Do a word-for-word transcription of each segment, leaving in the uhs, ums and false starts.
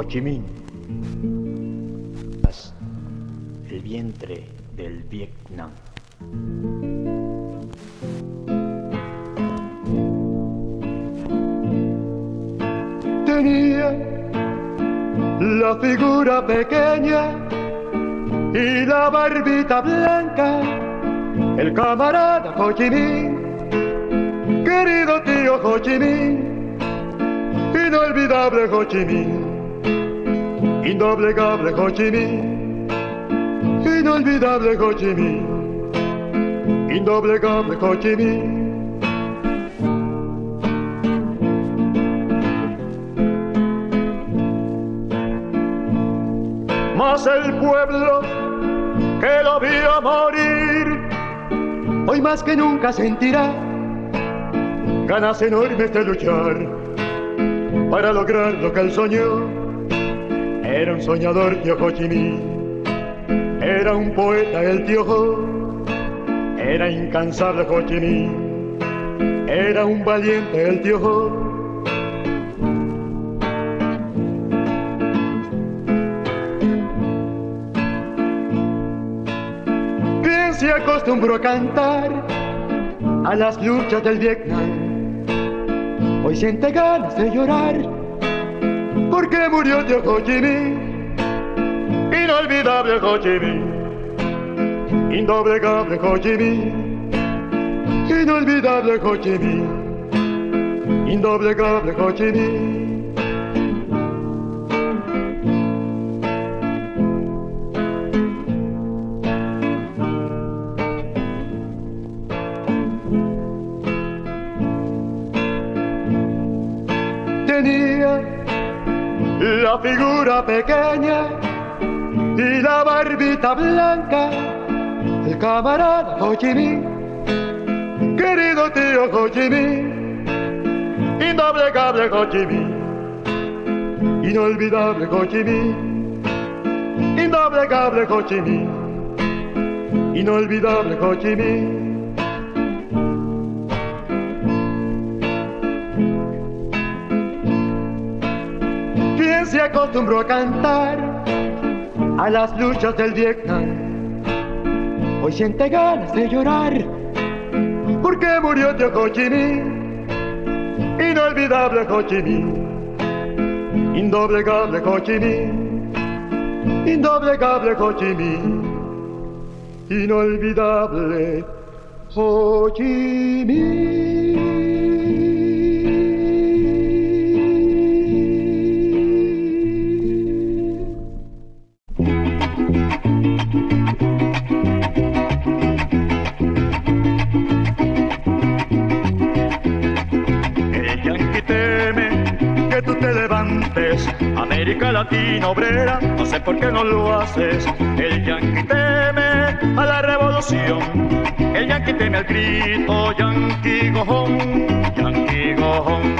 Ho Chi Minh, el vientre del Vietnam. Tenía la figura pequeña y la barbita blanca, el camarada Ho Chi Minh, querido tío Ho Chi Minh, inolvidable Ho Chi Minh, indoblegable Ho Chi Minh, inolvidable Ho Chi Minh, indoblegable Ho Chi Minh. Mas el pueblo que lo vio morir, hoy más que nunca sentirá ganas enormes de luchar para lograr lo que él soñó. Era un soñador tío Ho Chi Minh, era un poeta el tío Ho, era incansable Ho Chi Minh, era un valiente el tío Ho. Se acostumbró a cantar a las luchas del Vietnam. Hoy siente ganas de llorar porque murió tío Ho Chi Minh, inolvidable Ho Chi Minh, indoblegable Ho Chi Minh, inolvidable Ho Chi Minh, indoblegable Ho Chi Minh. Tenía la figura pequeña y la barbita blanca, el camarada Ho Chi Minh, querido tío Ho Chi Minh, indoblegable Ho Chi Minh, inolvidable Ho Chi Minh, indoblegable Ho Chi Minh, inolvidable Ho Chi Minh. Se acostumbró a cantar a las luchas del Vietnam. Hoy siente ganas de llorar porque murió tío Ho Chi Minh, inolvidable Ho Chi Minh, indoblegable Ho Chi Minh, indoblegable Ho Chi Minh, inolvidable Ho Chi Minh. América Latina obrera, no sé por qué no lo haces. El yanqui teme a la revolución, el yanqui teme al grito, yanqui go home, yanqui go home.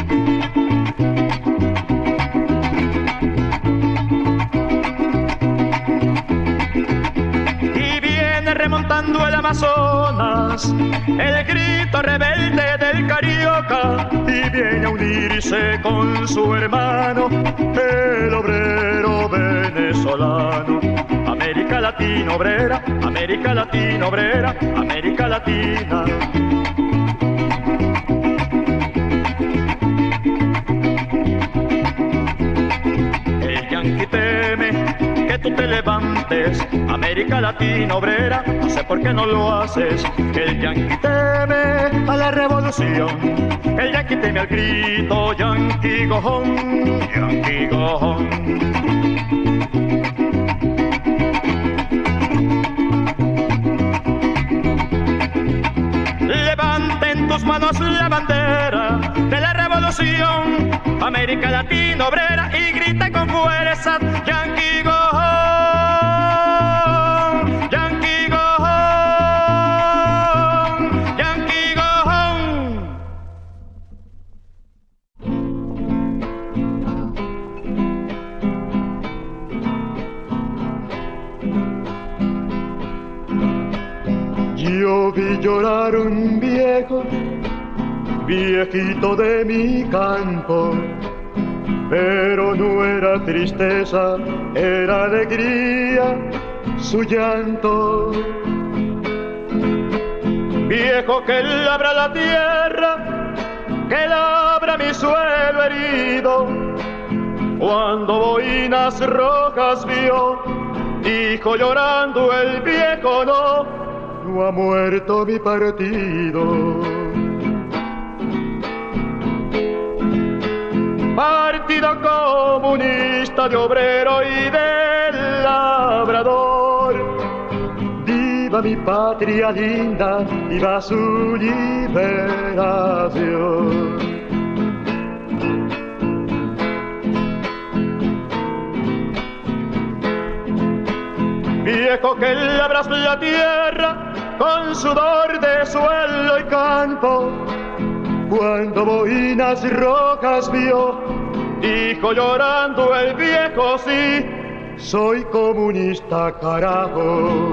Y viene remontando el Amazonas, el grito rebelde del carioca, y viene a unirse con su hermano, el obrero venezolano. América Latina obrera, América Latina obrera, América Latina. El yanqui teme que tú te levantes, América Latina obrera, no sé por qué no lo haces. El yanqui teme a la revolución, el yanqui teme al grito, yanqui go home, yanqui go home. Levanten tus manos la bandera de la revolución, América Latina obrera, y grita con fuerza, yanqui go home, yanqui go home, yanqui go home. Yo vi llorar un viejo, viejito de mi campo, pero no era tristeza, era alegría su llanto. Viejo que labra la tierra, que labra mi suelo herido, cuando boinas rojas vio, dijo llorando el viejo: no, no ha muerto mi partido. Partido Comunista de Obrero y del Labrador, viva mi patria linda, viva su liberación. Viejo que labras la tierra con sudor de suelo y campo, cuando boinas rojas vio, dijo llorando el viejo: sí, soy comunista, carajo.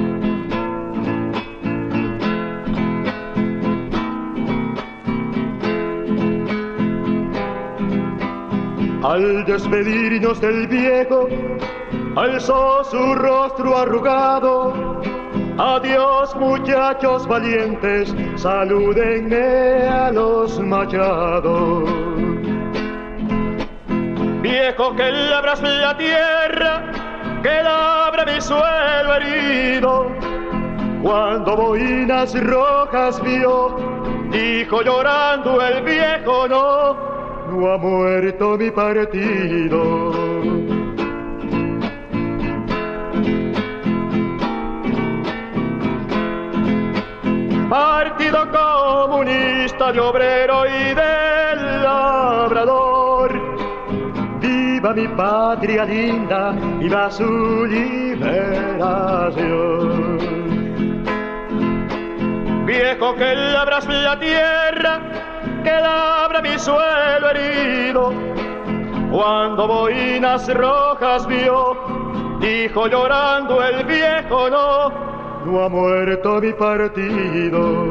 Al despedirnos del viejo, alzó su rostro arrugado: adiós muchachos valientes, salúdenme a los machados. Viejo que labras la tierra, que labra mi suelo herido, cuando boinas rojas vio, dijo llorando el viejo: no, no ha muerto mi partido. Partido Comunista de Obrero y del Labrador, viva mi patria linda, viva su liberación. Viejo que labras la tierra, que labra mi suelo herido, cuando boinas rojas vio, dijo llorando el viejo: no, no ha muerto mi partido.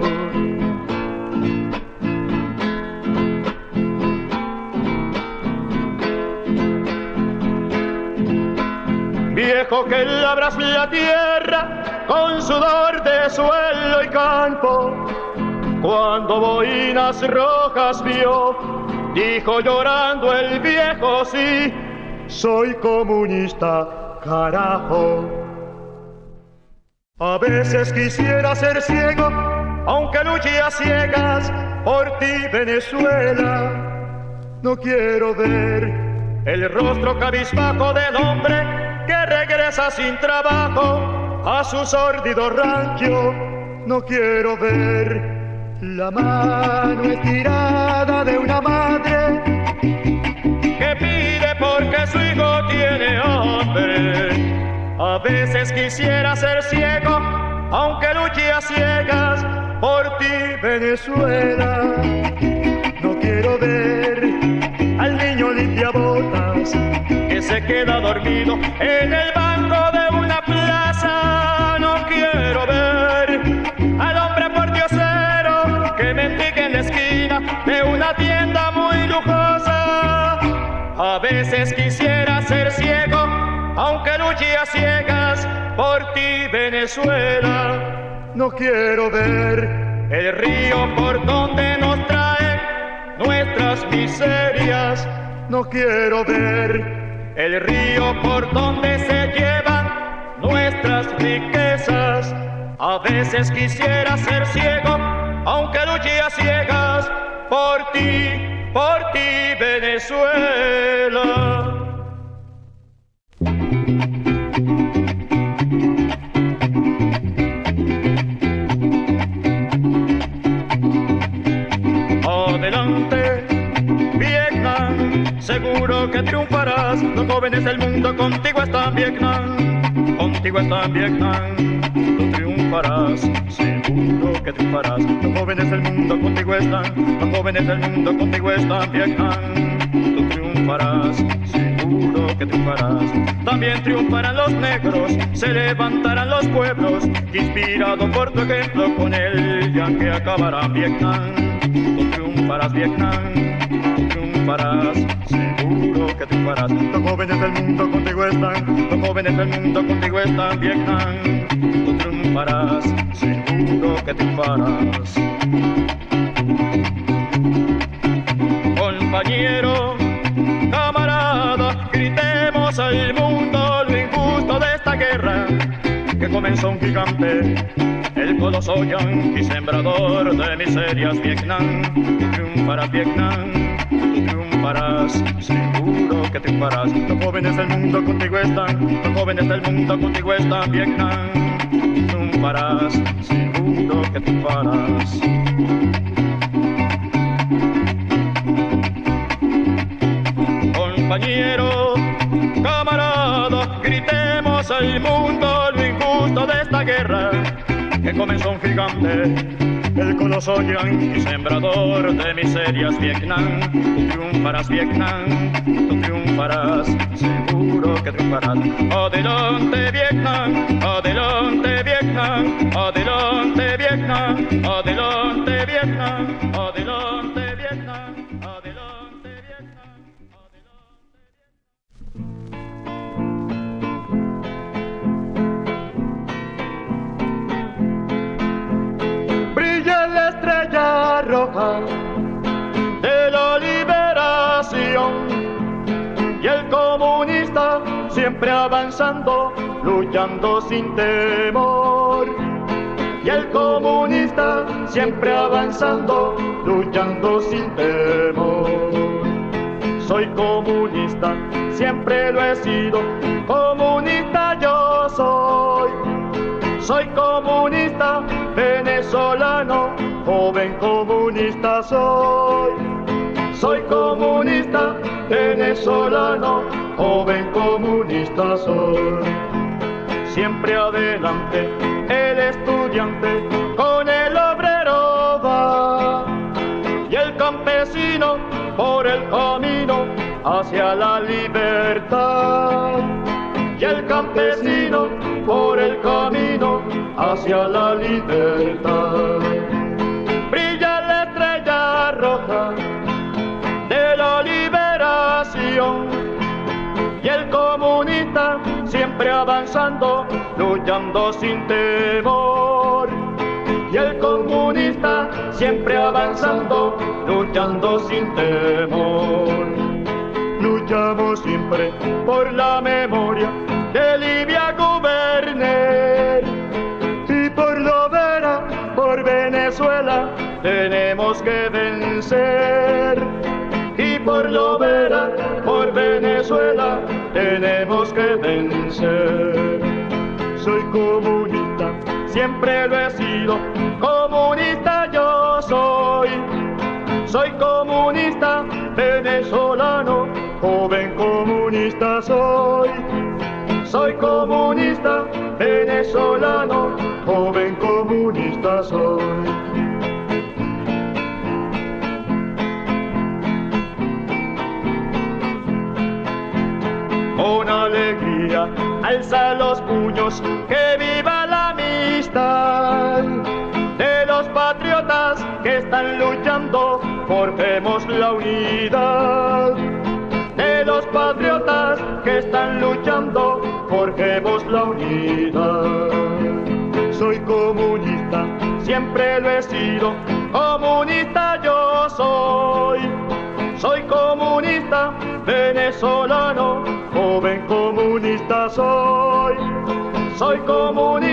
Viejo que labras la tierra con sudor de suelo y campo, cuando boinas rojas vio, dijo llorando el viejo: sí, soy comunista, carajo. A veces quisiera ser ciego, aunque luche a ciegas por ti, Venezuela. No quiero ver el rostro cabizbajo del hombre que regresa sin trabajo a su sórdido rancho. No quiero ver la mano estirada de una madre que pide porque su hijo tiene hambre. A veces quisiera ser ciego, aunque luche a ciegas por ti, Venezuela. No quiero ver al niño limpiabotas que se queda dormido en el banco de una plaza. No quiero ver al hombre pordiosero que mendiga en la esquina de una tienda muy lujosa. A veces quisiera ser ciego, aunque luche a ciegas por ti, Venezuela. No quiero ver el río por donde nos traen nuestras miserias. No quiero ver el río por donde se llevan nuestras riquezas. A veces quisiera ser ciego, aunque luche a ciegas por ti, por ti, Venezuela. Adelante, Vietnam, seguro que triunfarás. Los jóvenes del mundo contigo están, Vietnam, contigo están, Vietnam. Tú triunfarás, seguro que triunfarás. Los jóvenes del mundo contigo están, los jóvenes del mundo contigo están, Vietnam. Tú triunfarás, seguro que triunfarás. También triunfarán los negros, se levantarán los pueblos, inspirado por tu ejemplo con el ya que acabará, Vietnam. Tú triunfarás, Vietnam, tú triunfarás, seguro seguro que triunfarás. Los jóvenes del mundo contigo están, los jóvenes del mundo contigo están, Vietnam. Tú triunfarás, seguro que triunfarás. Compañero, camarada, gritemos al mundo lo injusto de esta guerra que comenzó un gigante, el coloso yanqui sembrador de miserias. Vietnam, tú triunfarás, Vietnam, tú triunfarás, seguro que triunfarás. Los jóvenes del mundo contigo están, los jóvenes del mundo contigo están, Vietnam, tú triunfarás, seguro que triunfarás. Compañero, camarada, gritemos al mundo lo injusto de esta guerra que comenzó un gigante, el coloso yanqui sembrador de miserias. Vietnam, tú triunfarás, Vietnam, tú triunfarás, seguro que triunfarás. Adelante Vietnam, adelante Vietnam, adelante Vietnam, adelante Vietnam, adelante Vietnam, adelante Vietnam. Roja de la liberación y el comunista siempre avanzando, luchando sin temor. Y el comunista siempre avanzando, luchando sin temor. Soy comunista, siempre lo he sido, comunista yo soy. Soy comunista, venezolano, joven comunista soy. Soy comunista, venezolano, joven comunista soy. Siempre adelante, el estudiante con el obrero va. Y el campesino por el camino hacia la libertad. Y el campesino por el camino hacia la libertad. Brilla la estrella roja de la liberación y el comunista siempre avanzando, luchando sin temor. Y el comunista siempre avanzando, luchando sin temor. Luchamos siempre por la memoria de Livia Guberner y por Lovera, por Venezuela tenemos que vencer. Y por Lovera, por Venezuela tenemos que vencer. Soy comunista, siempre lo he sido, comunista yo soy. Soy comunista, venezolano, joven comunista soy. Soy comunista, venezolano, joven comunista soy. Con alegría alza los puños, que viva la amistad de los patriotas que están luchando, forjemos la unidad. De los patriotas que están luchando, forjemos la unidad. Soy comunista, siempre lo he sido, comunista yo soy. Soy comunista, venezolano, joven comunista soy. Soy comunista.